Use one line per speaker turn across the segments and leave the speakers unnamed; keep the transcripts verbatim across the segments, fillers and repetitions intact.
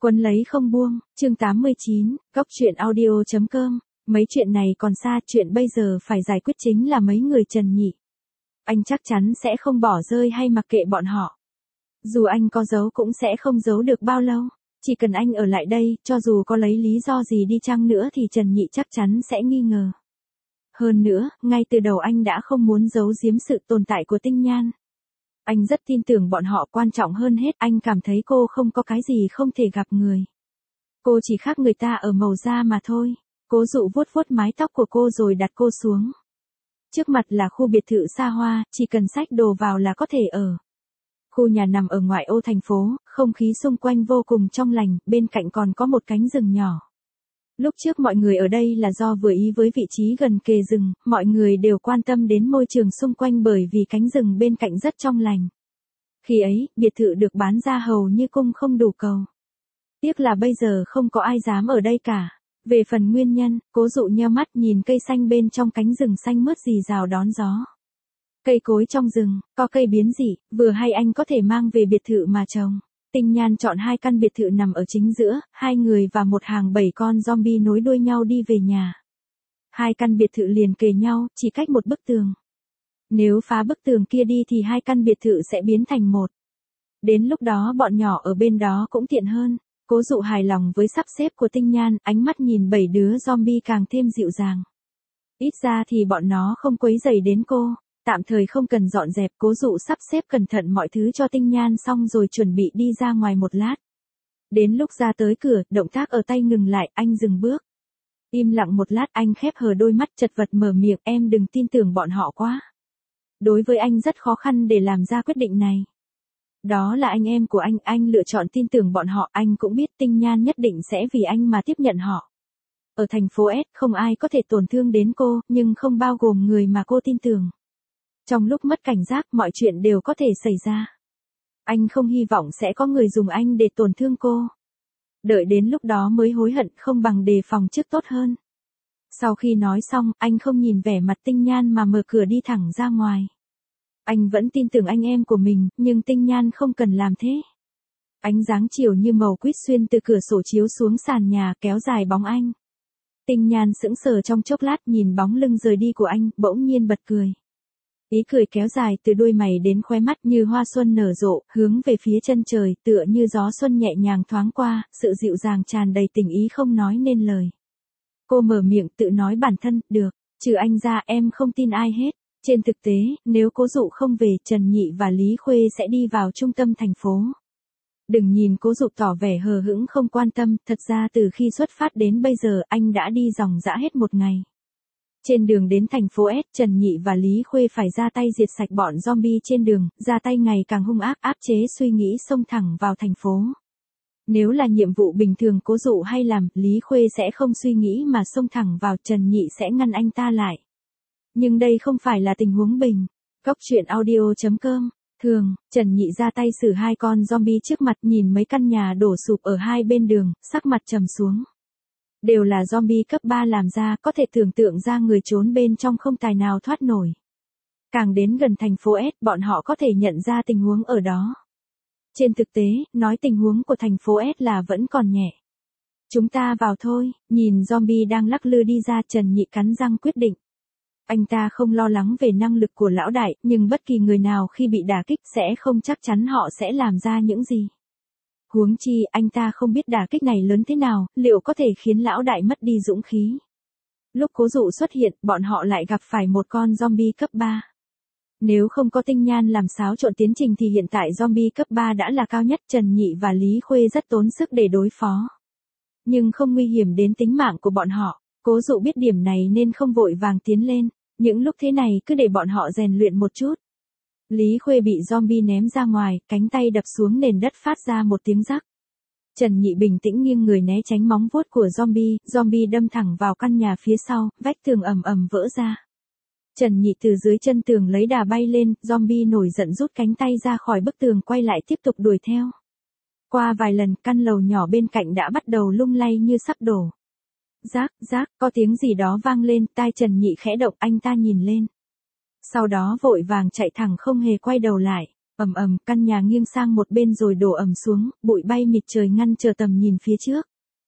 Quấn lấy không buông, chương tám mươi chín, góc truyện audio chấm com. Mấy chuyện này còn xa, chuyện bây giờ phải giải quyết chính là mấy người Trần Nhị. Anh chắc chắn sẽ không bỏ rơi hay mặc kệ bọn họ. Dù anh có giấu cũng sẽ không giấu được bao lâu. Chỉ cần anh ở lại đây, cho dù có lấy lý do gì đi chăng nữa thì Trần Nhị chắc chắn sẽ nghi ngờ. Hơn nữa, ngay từ đầu anh đã không muốn giấu giếm sự tồn tại của Tinh Nhan. Anh rất tin tưởng bọn họ, quan trọng hơn hết, anh cảm thấy cô không có cái gì không thể gặp người. Cô chỉ khác người ta ở màu da mà thôi. Cố Dụ vuốt vuốt mái tóc của cô rồi đặt cô xuống. Trước mặt là khu biệt thự xa hoa, chỉ cần xách đồ vào là có thể ở. Khu nhà nằm ở ngoại ô thành phố, không khí xung quanh vô cùng trong lành, bên cạnh còn có một cánh rừng nhỏ. Lúc trước mọi người ở đây là do vừa ý với vị trí gần kề rừng, mọi người đều quan tâm đến môi trường xung quanh bởi vì cánh rừng bên cạnh rất trong lành. Khi ấy, biệt thự được bán ra hầu như cung không đủ cầu. Tiếc là bây giờ không có ai dám ở đây cả. Về phần nguyên nhân, Cố Dụ nheo mắt nhìn cây xanh bên trong cánh rừng xanh mướt rì rào đón gió. Cây cối trong rừng, có cây biến dị, vừa hay anh có thể mang về biệt thự mà trồng. Tinh Nhan chọn hai căn biệt thự nằm ở chính giữa, hai người và một hàng bảy con zombie nối đuôi nhau đi về nhà. Hai căn biệt thự liền kề nhau, chỉ cách một bức tường. Nếu phá bức tường kia đi thì hai căn biệt thự sẽ biến thành một. Đến lúc đó bọn nhỏ ở bên đó cũng tiện hơn. Cố Dụ hài lòng với sắp xếp của Tinh Nhan, ánh mắt nhìn bảy đứa zombie càng thêm dịu dàng. Ít ra thì bọn nó không quấy rầy đến cô, tạm thời không cần dọn dẹp. Cố Dụ sắp xếp cẩn thận mọi thứ cho Tinh Nhan xong rồi chuẩn bị đi ra ngoài một lát. Đến lúc ra tới cửa, động tác ở tay ngừng lại, anh dừng bước. Im lặng một lát, anh khép hờ đôi mắt chật vật mở miệng, em đừng tin tưởng bọn họ quá. Đối với anh rất khó khăn để làm ra quyết định này. Đó là anh em của anh, anh lựa chọn tin tưởng bọn họ, anh cũng biết Tinh Nhan nhất định sẽ vì anh mà tiếp nhận họ. Ở thành phố S, không ai có thể tổn thương đến cô, nhưng không bao gồm người mà cô tin tưởng. Trong lúc mất cảnh giác, mọi chuyện đều có thể xảy ra. Anh không hy vọng sẽ có người dùng anh để tổn thương cô. Đợi đến lúc đó mới hối hận, không bằng đề phòng trước tốt hơn. Sau khi nói xong, anh không nhìn vẻ mặt Tinh Nhan mà mở cửa đi thẳng ra ngoài. Anh vẫn tin tưởng anh em của mình, nhưng Tinh Nhan không cần làm thế. Ánh dáng chiều như màu quýt xuyên từ cửa sổ chiếu xuống sàn nhà, kéo dài bóng anh. Tinh Nhan sững sờ trong chốc lát, nhìn bóng lưng rời đi của anh, bỗng nhiên bật cười. Ý cười kéo dài từ đôi mày đến khóe mắt như hoa xuân nở rộ, hướng về phía chân trời, tựa như gió xuân nhẹ nhàng thoáng qua, sự dịu dàng tràn đầy tình ý không nói nên lời. Cô mở miệng tự nói bản thân, được, trừ anh ra em không tin ai hết. Trên thực tế, nếu Cố Dụ không về, Trần Nhị và Lý Khuê sẽ đi vào trung tâm thành phố. Đừng nhìn Cố Dụ tỏ vẻ hờ hững không quan tâm, thật ra từ khi xuất phát đến bây giờ anh đã đi ròng rã hết một ngày. Trên đường đến thành phố S, Trần Nhị và Lý Khuê phải ra tay diệt sạch bọn zombie trên đường, ra tay ngày càng hung ác, áp chế suy nghĩ xông thẳng vào thành phố. Nếu là nhiệm vụ bình thường Cố Dụ hay làm, Lý Khuê sẽ không suy nghĩ mà xông thẳng vào, Trần Nhị sẽ ngăn anh ta lại. Nhưng đây không phải là tình huống bình. Góc truyện audio chấm com. Thường, Trần Nhị ra tay xử hai con zombie trước mặt, nhìn mấy căn nhà đổ sụp ở hai bên đường, sắc mặt trầm xuống. Đều là zombie cấp ba làm ra, có thể tưởng tượng ra người trốn bên trong không tài nào thoát nổi. Càng đến gần thành phố S, bọn họ có thể nhận ra tình huống ở đó. Trên thực tế, nói tình huống của thành phố S là vẫn còn nhẹ. Chúng ta vào thôi, nhìn zombie đang lắc lư đi ra, Trần Nhị cắn răng quyết định. Anh ta không lo lắng về năng lực của lão đại, nhưng bất kỳ người nào khi bị đả kích sẽ không chắc chắn họ sẽ làm ra những gì. Huống chi, anh ta không biết đả kích này lớn thế nào, liệu có thể khiến lão đại mất đi dũng khí. Lúc Cố Dụ xuất hiện, bọn họ lại gặp phải một con zombie cấp ba. Nếu không có Tinh Nhan làm xáo trộn tiến trình thì hiện tại zombie cấp ba đã là cao nhất, Trần Nhị và Lý Khuê rất tốn sức để đối phó. Nhưng không nguy hiểm đến tính mạng của bọn họ. Cố Dụ biết điểm này nên không vội vàng tiến lên, những lúc thế này cứ để bọn họ rèn luyện một chút. Lý Khuê bị zombie ném ra ngoài, cánh tay đập xuống nền đất phát ra một tiếng rắc. Trần Nhị bình tĩnh nghiêng người né tránh móng vuốt của zombie, zombie đâm thẳng vào căn nhà phía sau, vách tường ầm ầm vỡ ra. Trần Nhị từ dưới chân tường lấy đà bay lên, zombie nổi giận rút cánh tay ra khỏi bức tường quay lại tiếp tục đuổi theo. Qua vài lần, căn lầu nhỏ bên cạnh đã bắt đầu lung lay như sắp đổ. Rác, rác, có tiếng gì đó vang lên, tai Trần Nhị khẽ động, anh ta nhìn lên. Sau đó vội vàng chạy thẳng không hề quay đầu lại. Ầm ầm, căn nhà nghiêng sang một bên rồi đổ ầm xuống, bụi bay mịt trời ngăn trở tầm nhìn phía trước.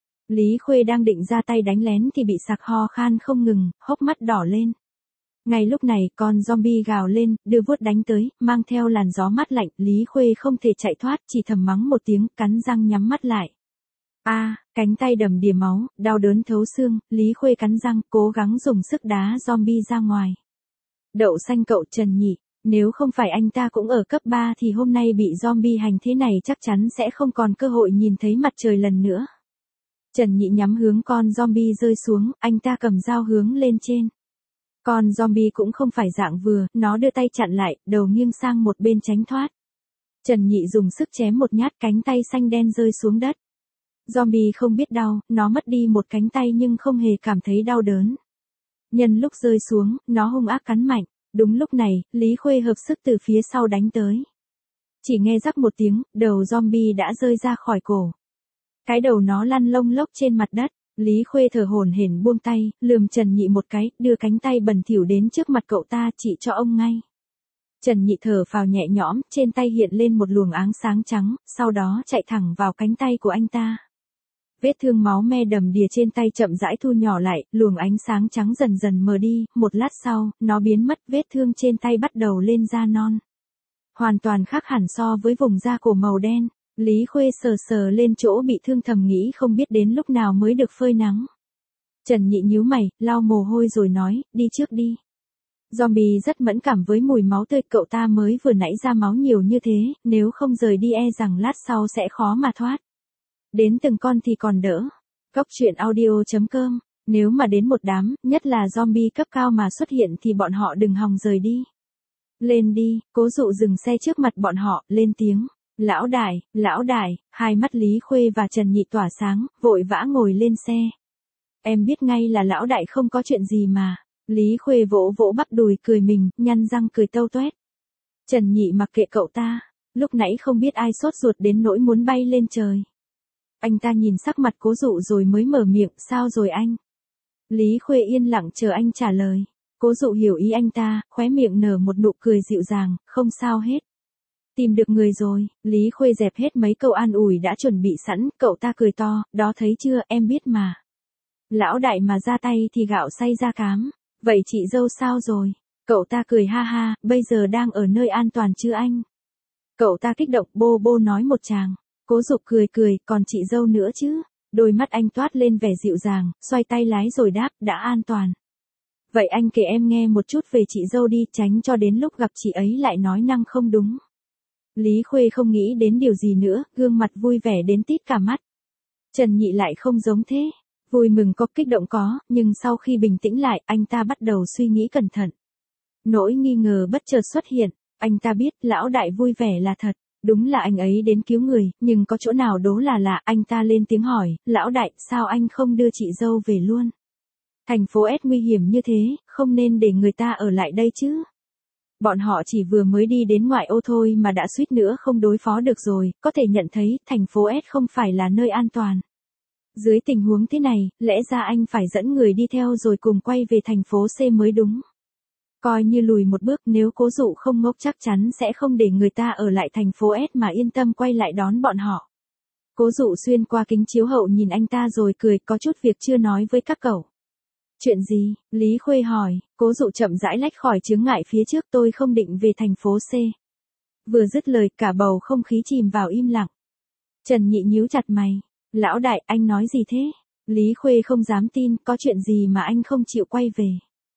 Lý Khuê đang định ra tay đánh lén thì bị sặc ho khan không ngừng, hốc mắt đỏ lên. Ngay lúc này, con zombie gào lên, đưa vuốt đánh tới, mang theo làn gió mát lạnh, Lý Khuê không thể chạy thoát, chỉ thầm mắng một tiếng, cắn răng nhắm mắt lại. A, à, cánh tay đầm đìa máu, đau đớn thấu xương, Lý Khuê cắn răng, cố gắng dùng sức đá zombie ra ngoài. Đậu xanh cậu Trần Nhị, nếu không phải anh ta cũng ở cấp ba thì hôm nay bị zombie hành thế này chắc chắn sẽ không còn cơ hội nhìn thấy mặt trời lần nữa. Trần Nhị nhắm hướng con zombie rơi xuống, anh ta cầm dao hướng lên trên. Con zombie cũng không phải dạng vừa, nó đưa tay chặn lại, đầu nghiêng sang một bên tránh thoát. Trần Nhị dùng sức chém một nhát, cánh tay xanh đen rơi xuống đất. Zombie không biết đau, nó mất đi một cánh tay nhưng không hề cảm thấy đau đớn. Nhân lúc rơi xuống, nó hung ác cắn mạnh. Đúng lúc này, Lý Khuê hợp sức từ phía sau đánh tới. Chỉ nghe rắc một tiếng, đầu zombie đã rơi ra khỏi cổ. Cái đầu nó lăn lông lốc trên mặt đất. Lý Khuê thở hổn hển buông tay, lườm Trần Nhị một cái, đưa cánh tay bẩn thỉu đến trước mặt cậu ta, chỉ cho ông ngay. Trần Nhị thở phào nhẹ nhõm, trên tay hiện lên một luồng áng sáng trắng, sau đó chạy thẳng vào cánh tay của anh ta. Vết thương máu me đầm đìa trên tay chậm rãi thu nhỏ lại, luồng ánh sáng trắng dần dần mờ đi, một lát sau, nó biến mất, vết thương trên tay bắt đầu lên da non. Hoàn toàn khác hẳn so với vùng da cổ màu đen. Lý Khuê sờ sờ lên chỗ bị thương thầm nghĩ không biết đến lúc nào mới được phơi nắng. Trần Nhị nhíu mày, lau mồ hôi rồi nói, đi trước đi. Zombie rất mẫn cảm với mùi máu tươi, cậu ta mới vừa nãy ra máu nhiều như thế, nếu không rời đi e rằng lát sau sẽ khó mà thoát. Đến từng con thì còn đỡ. Góc truyện audio chấm com, nếu mà đến một đám, nhất là zombie cấp cao mà xuất hiện thì bọn họ đừng hòng rời đi. Lên đi, Cố Dụ dừng xe trước mặt bọn họ, lên tiếng. Lão đại, lão đại, hai mắt Lý Khuê và Trần Nhị tỏa sáng, vội vã ngồi lên xe. Em biết ngay là lão đại không có chuyện gì mà. Lý Khuê vỗ vỗ bắp đùi cười mình, nhăn răng cười tâu toét. Trần Nhị mặc kệ cậu ta, lúc nãy không biết ai sốt ruột đến nỗi muốn bay lên trời. Anh ta nhìn sắc mặt Cố Dụ rồi mới mở miệng, sao rồi anh? Lý Khuê yên lặng chờ anh trả lời. Cố Dụ hiểu ý anh ta, khóe miệng nở một nụ cười dịu dàng, không sao hết. Tìm được người rồi, Lý Khuê dẹp hết mấy câu an ủi đã chuẩn bị sẵn, cậu ta cười to, đó thấy chưa, em biết mà. Lão đại mà ra tay thì gạo xay ra cám, vậy chị dâu sao rồi? Cậu ta cười ha ha, bây giờ đang ở nơi an toàn chứ anh? Cậu ta kích động bô bô nói một tràng. Cố Dục cười cười, còn chị dâu nữa chứ? Đôi mắt anh toát lên vẻ dịu dàng, xoay tay lái rồi đáp, đã an toàn. Vậy anh kể em nghe một chút về chị dâu đi, tránh cho đến lúc gặp chị ấy lại nói năng không đúng. Lý Khuê không nghĩ đến điều gì nữa, gương mặt vui vẻ đến tít cả mắt. Trần Nhị lại không giống thế. Vui mừng có, kích động có, nhưng sau khi bình tĩnh lại, anh ta bắt đầu suy nghĩ cẩn thận. Nỗi nghi ngờ bất chợt xuất hiện, anh ta biết lão đại vui vẻ là thật. Đúng là anh ấy đến cứu người, nhưng có chỗ nào đố là lạ, anh ta lên tiếng hỏi, lão đại, sao anh không đưa chị dâu về luôn? Thành phố S nguy hiểm như thế, không nên để người ta ở lại đây chứ. Bọn họ chỉ vừa mới đi đến ngoại ô thôi mà đã suýt nữa không đối phó được rồi, có thể nhận thấy thành phố S không phải là nơi an toàn. Dưới tình huống thế này, lẽ ra anh phải dẫn người đi theo rồi cùng quay về thành phố C mới đúng. Coi như lùi một bước, nếu Cố Dụ không ngốc chắc chắn sẽ không để người ta ở lại thành phố S mà yên tâm quay lại đón bọn họ. Cố Dụ xuyên qua kính chiếu hậu nhìn anh ta rồi cười, có chút việc chưa nói với các cậu. Chuyện gì? Lý Khuê hỏi. Cố Dụ chậm rãi lách khỏi chướng ngại phía trước, tôi không định về thành phố C. Vừa dứt lời, cả bầu không khí chìm vào im lặng. Trần Nhị nhíu chặt mày. Lão đại, anh nói gì thế? Lý Khuê không dám tin, có chuyện gì mà anh không chịu quay về?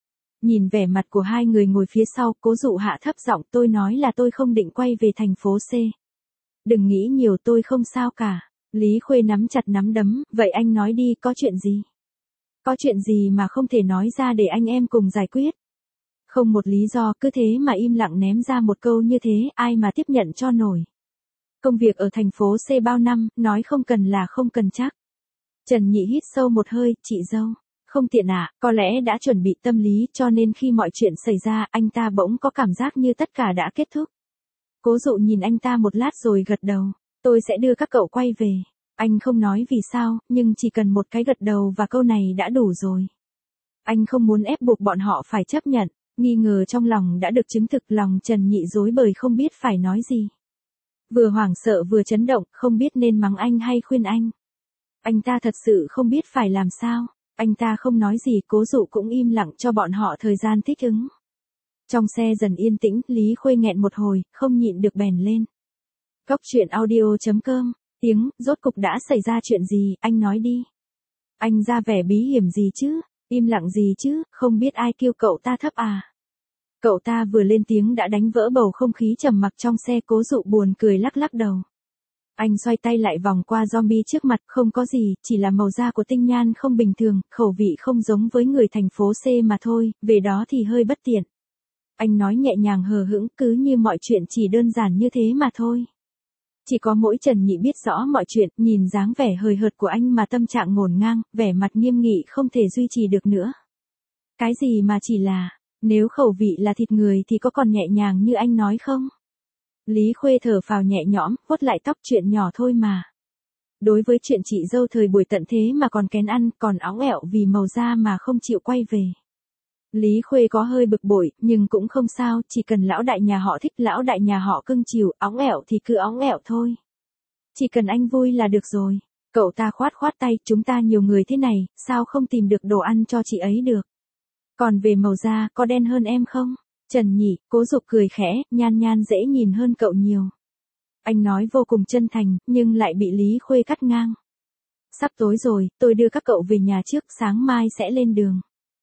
Nhìn vẻ mặt của hai người ngồi phía sau, Cố Dụ hạ thấp giọng, tôi nói là tôi không định quay về thành phố C. Đừng nghĩ nhiều, tôi không sao cả. Lý Khuê nắm chặt nắm đấm, vậy anh nói đi, có chuyện gì? Có chuyện gì mà không thể nói ra để anh em cùng giải quyết? Không một lý do, cứ thế mà im lặng ném ra một câu như thế, ai mà tiếp nhận cho nổi. Công việc ở thành phố C bao năm, nói không cần là không cần chắc. Trần Nhị hít sâu một hơi, chị dâu. Không tiện à, có lẽ đã chuẩn bị tâm lý cho nên khi mọi chuyện xảy ra, anh ta bỗng có cảm giác như tất cả đã kết thúc. Cố Dụ nhìn anh ta một lát rồi gật đầu. Tôi sẽ đưa các cậu quay về. Anh không nói vì sao, nhưng chỉ cần một cái gật đầu và câu này đã đủ rồi. Anh không muốn ép buộc bọn họ phải chấp nhận. Nghi ngờ trong lòng đã được chứng thực, lòng Trần Nhị rối bời không biết phải nói gì. Vừa hoảng sợ vừa chấn động, không biết nên mắng anh hay khuyên anh. Anh ta thật sự không biết phải làm sao. Anh ta không nói gì, Cố Dụ cũng im lặng cho bọn họ thời gian thích ứng. Trong xe dần yên tĩnh, Lý Khuê nghẹn một hồi, không nhịn được bèn lên. Cốc truyện audio chấm com, tiếng, rốt cục đã xảy ra chuyện gì, anh nói đi. Anh ra vẻ bí hiểm gì chứ, im lặng gì chứ, không biết ai kêu cậu ta thấp à. Cậu ta vừa lên tiếng đã đánh vỡ bầu không khí trầm mặc trong xe. Cố Dụ buồn cười lắc lắc đầu. Anh xoay tay lại vòng qua zombie trước mặt, không có gì, chỉ là màu da của Tinh Nhan không bình thường, khẩu vị không giống với người thành phố C mà thôi, về đó thì hơi bất tiện. Anh nói nhẹ nhàng hờ hững, cứ như mọi chuyện chỉ đơn giản như thế mà thôi. Chỉ có mỗi Trần Nhị biết rõ mọi chuyện, nhìn dáng vẻ hời hợt của anh mà tâm trạng ngổn ngang, vẻ mặt nghiêm nghị không thể duy trì được nữa. Cái gì mà chỉ là, nếu khẩu vị là thịt người thì có còn nhẹ nhàng như anh nói không? Lý Khuê thở phào nhẹ nhõm, vuốt lại tóc, chuyện nhỏ thôi mà. Đối với chuyện chị dâu thời buổi tận thế mà còn kén ăn, còn óng ẹo vì màu da mà không chịu quay về. Lý Khuê có hơi bực bội, nhưng cũng không sao, chỉ cần lão đại nhà họ thích, lão đại nhà họ cưng chiều, óng ẹo thì cứ óng ẹo thôi. Chỉ cần anh vui là được rồi. Cậu ta khoát khoát tay, chúng ta nhiều người thế này, sao không tìm được đồ ăn cho chị ấy được. Còn về màu da, có đen hơn em không? Trần Nhị, Cố Dục cười khẽ, Nhan Nhan dễ nhìn hơn cậu nhiều. Anh nói vô cùng chân thành, nhưng lại bị Lý Khuê cắt ngang. Sắp tối rồi, tôi đưa các cậu về nhà trước, sáng mai sẽ lên đường.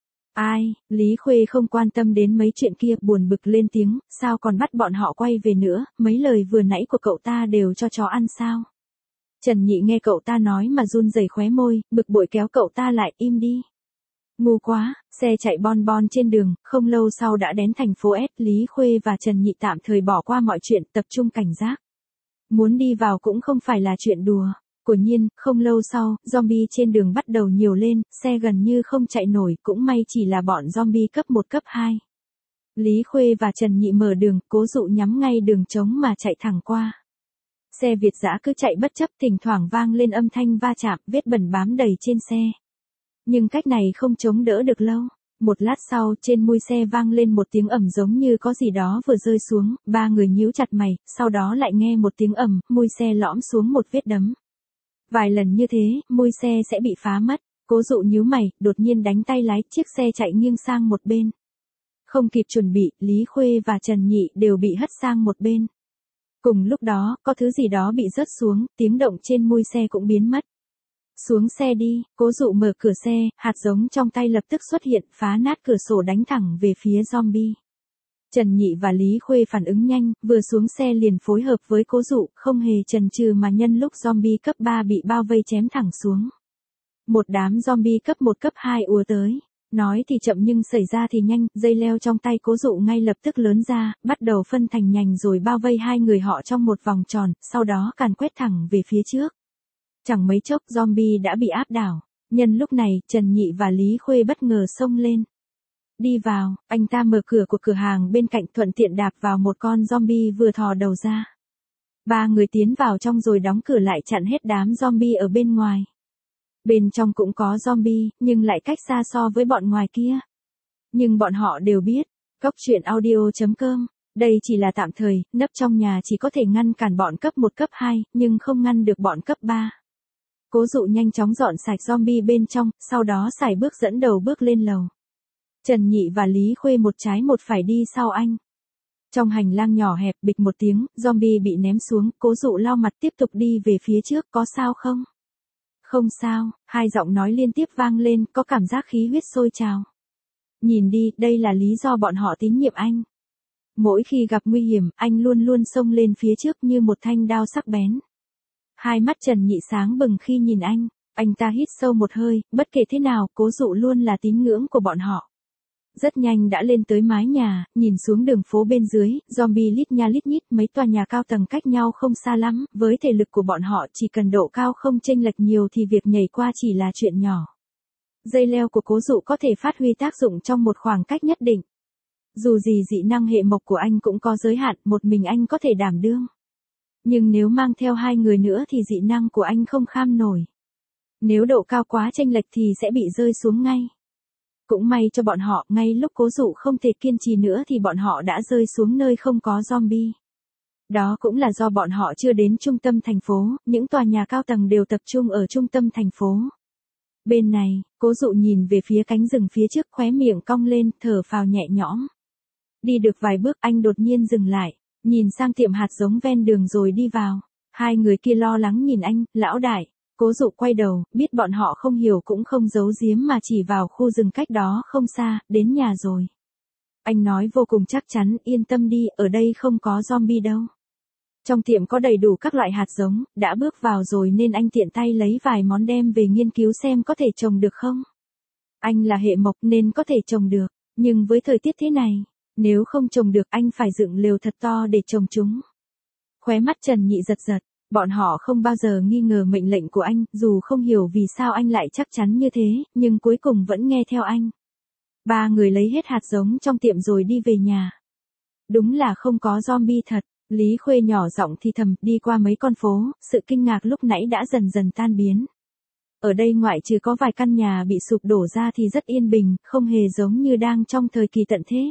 Ai, Lý Khuê không quan tâm đến mấy chuyện kia, buồn bực lên tiếng, sao còn bắt bọn họ quay về nữa, mấy lời vừa nãy của cậu ta đều cho chó ăn sao? Trần Nhị nghe cậu ta nói mà run rẩy khóe môi, bực bội kéo cậu ta lại, im đi. Ngu quá, xe chạy bon bon trên đường, không lâu sau đã đến thành phố S. Lý Khuê và Trần Nhị tạm thời bỏ qua mọi chuyện, tập trung cảnh giác. Muốn đi vào cũng không phải là chuyện đùa. Quả nhiên, không lâu sau, zombie trên đường bắt đầu nhiều lên, xe gần như không chạy nổi, cũng may chỉ là bọn zombie cấp một cấp hai. Lý Khuê và Trần Nhị mở đường, Cố Dụ nhắm ngay đường trống mà chạy thẳng qua. Xe Việt dã cứ chạy bất chấp, thỉnh thoảng vang lên âm thanh va chạm, vết bẩn bám đầy trên xe. Nhưng cách này không chống đỡ được lâu. Một lát sau, trên mui xe vang lên một tiếng ầm giống như có gì đó vừa rơi xuống, ba người nhíu chặt mày, sau đó lại nghe một tiếng ầm, mui xe lõm xuống một vết đấm. Vài lần như thế, mui xe sẽ bị phá mất. Cố Dụ nhíu mày, đột nhiên đánh tay lái, chiếc xe chạy nghiêng sang một bên. Không kịp chuẩn bị, Lý Khuê và Trần Nhị đều bị hất sang một bên. Cùng lúc đó, có thứ gì đó bị rớt xuống, tiếng động trên mui xe cũng biến mất. Xuống xe đi, Cố Dụ mở cửa xe, hạt giống trong tay lập tức xuất hiện, phá nát cửa sổ đánh thẳng về phía zombie. Trần Nhị và Lý Khuê phản ứng nhanh, vừa xuống xe liền phối hợp với Cố Dụ, không hề chần chừ mà nhân lúc zombie cấp ba bị bao vây chém thẳng xuống. Một đám zombie cấp một cấp hai ùa tới. Nói thì chậm nhưng xảy ra thì nhanh, dây leo trong tay Cố Dụ ngay lập tức lớn ra, bắt đầu phân thành nhành rồi bao vây hai người họ trong một vòng tròn, sau đó càn quét thẳng về phía trước. Chẳng mấy chốc zombie đã bị áp đảo. Nhân lúc này, Trần Nhị và Lý Khuê bất ngờ xông lên. Đi vào, anh ta mở cửa của cửa hàng bên cạnh, thuận tiện đạp vào một con zombie vừa thò đầu ra. Ba người tiến vào trong rồi đóng cửa lại chặn hết đám zombie ở bên ngoài. Bên trong cũng có zombie, nhưng lại cách xa so với bọn ngoài kia. Nhưng bọn họ đều biết, cốc truyện audio chấm com, đây chỉ là tạm thời, nấp trong nhà chỉ có thể ngăn cản bọn cấp một cấp hai, nhưng không ngăn được bọn cấp ba. Cố Dụ nhanh chóng dọn sạch zombie bên trong, sau đó sải bước dẫn đầu bước lên lầu. Trần Nhị và Lý Khuê một trái một phải đi sau anh. Trong hành lang nhỏ hẹp, bịch một tiếng, zombie bị ném xuống, Cố Dụ lau mặt tiếp tục đi về phía trước, có sao không? Không sao, hai giọng nói liên tiếp vang lên, có cảm giác khí huyết sôi trào. Nhìn đi, đây là lý do bọn họ tín nhiệm anh. Mỗi khi gặp nguy hiểm, anh luôn luôn xông lên phía trước như một thanh đao sắc bén. Hai mắt Trần Nhị sáng bừng khi nhìn anh, anh ta hít sâu một hơi, bất kể thế nào, Cố Dụ luôn là tín ngưỡng của bọn họ. Rất nhanh đã lên tới mái nhà, nhìn xuống đường phố bên dưới, zombie lít nha lít nhít, mấy tòa nhà cao tầng cách nhau không xa lắm, với thể lực của bọn họ chỉ cần độ cao không chênh lệch nhiều thì việc nhảy qua chỉ là chuyện nhỏ. Dây leo của Cố Dụ có thể phát huy tác dụng trong một khoảng cách nhất định. Dù gì dị năng hệ mộc của anh cũng có giới hạn, một mình anh có thể đảm đương. Nhưng nếu mang theo hai người nữa thì dị năng của anh không kham nổi. Nếu độ cao quá chênh lệch thì sẽ bị rơi xuống ngay. Cũng may cho bọn họ, ngay lúc Cố Dụ không thể kiên trì nữa thì bọn họ đã rơi xuống nơi không có zombie. Đó cũng là do bọn họ chưa đến trung tâm thành phố, những tòa nhà cao tầng đều tập trung ở trung tâm thành phố. Bên này, Cố Dụ nhìn về phía cánh rừng phía trước, khóe miệng cong lên, thở phào nhẹ nhõm. Đi được vài bước anh đột nhiên dừng lại, nhìn sang tiệm hạt giống ven đường rồi đi vào. Hai người kia lo lắng nhìn anh, lão đại. Cố Dụ quay đầu, biết bọn họ không hiểu cũng không giấu giếm mà chỉ vào khu rừng cách đó không xa, đến nhà rồi. Anh nói vô cùng chắc chắn, yên tâm đi, ở đây không có zombie đâu. Trong tiệm có đầy đủ các loại hạt giống, đã bước vào rồi nên anh tiện tay lấy vài món đem về nghiên cứu xem có thể trồng được không. Anh là hệ mộc nên có thể trồng được, nhưng với thời tiết thế này, nếu không trồng được anh phải dựng lều thật to để trồng chúng. Khóe mắt Trần Nhị giật giật, bọn họ không bao giờ nghi ngờ mệnh lệnh của anh, dù không hiểu vì sao anh lại chắc chắn như thế, nhưng cuối cùng vẫn nghe theo anh. Ba người lấy hết hạt giống trong tiệm rồi đi về nhà. Đúng là không có zombie thật. Lý Khuê nhỏ giọng thì thầm, đi qua mấy con phố, sự kinh ngạc lúc nãy đã dần dần tan biến. Ở đây ngoại trừ có vài căn nhà bị sụp đổ ra thì rất yên bình, không hề giống như đang trong thời kỳ tận thế.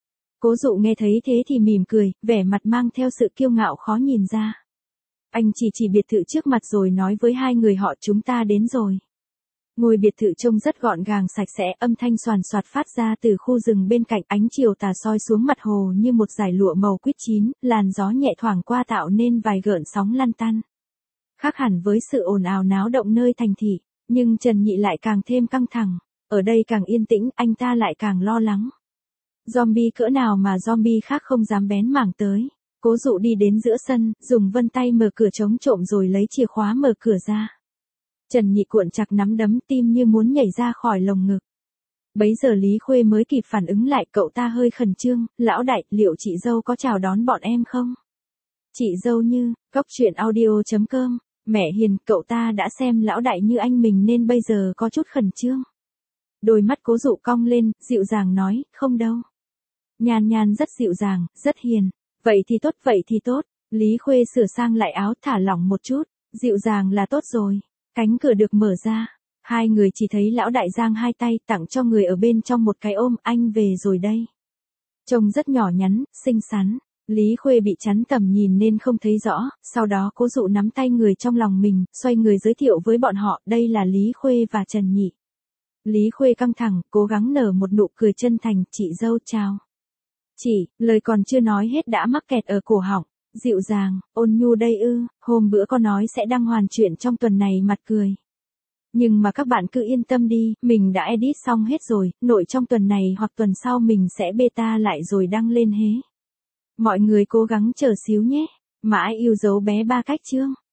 Cố Dụ nghe thấy thế thì mỉm cười, vẻ mặt mang theo sự kiêu ngạo khó nhìn ra. Anh chỉ chỉ biệt thự trước mặt rồi nói với hai người họ, chúng ta đến rồi. Ngôi biệt thự trông rất gọn gàng sạch sẽ, âm thanh xoàn xoạt phát ra từ khu rừng bên cạnh, ánh chiều tà soi xuống mặt hồ như một dải lụa màu quýt chín, làn gió nhẹ thoảng qua tạo nên vài gợn sóng lăn tăn. Khác hẳn với sự ồn ào náo động nơi thành thị, nhưng Trần Nhị lại càng thêm căng thẳng, ở đây càng yên tĩnh, anh ta lại càng lo lắng. Zombie cỡ nào mà zombie khác không dám bén mảng tới. Cố Dụ đi đến giữa sân, dùng vân tay mở cửa chống trộm rồi lấy chìa khóa mở cửa ra. Trần Nhị cuộn chặt nắm đấm, tim như muốn nhảy ra khỏi lồng ngực. Bấy giờ Lý Khuê mới kịp phản ứng lại, cậu ta hơi khẩn trương, lão đại, liệu chị dâu có chào đón bọn em không? Chị dâu Như, cóc truyện audio chấm com, mẹ hiền, cậu ta đã xem lão đại như anh mình nên bây giờ có chút khẩn trương. Đôi mắt Cố Dụ cong lên, dịu dàng nói, không đâu. Nhan Nhan rất dịu dàng, rất hiền. Vậy thì tốt, vậy thì tốt. Lý Khuê sửa sang lại áo, thả lỏng một chút, dịu dàng là tốt rồi. Cánh cửa được mở ra, hai người chỉ thấy lão đại giang hai tay tặng cho người ở bên trong một cái ôm, anh về rồi đây. Trông rất nhỏ nhắn, xinh xắn, Lý Khuê bị chắn tầm nhìn nên không thấy rõ, sau đó Cố Dụ nắm tay người trong lòng mình, xoay người giới thiệu với bọn họ, đây là Lý Khuê và Trần Nhị. Lý Khuê căng thẳng, cố gắng nở một nụ cười chân thành, chị dâu chào. Chị, lời còn chưa nói hết đã mắc kẹt ở cổ họng. Dịu dàng, ôn nhu đây ư, hôm bữa có nói sẽ đăng hoàn chuyện trong tuần này, mặt cười. Nhưng mà các bạn cứ yên tâm đi, mình đã edit xong hết rồi, nội trong tuần này hoặc tuần sau mình sẽ beta lại rồi đăng lên hế. Mọi người cố gắng chờ xíu nhé. Mãi yêu dấu bé ba cách chương.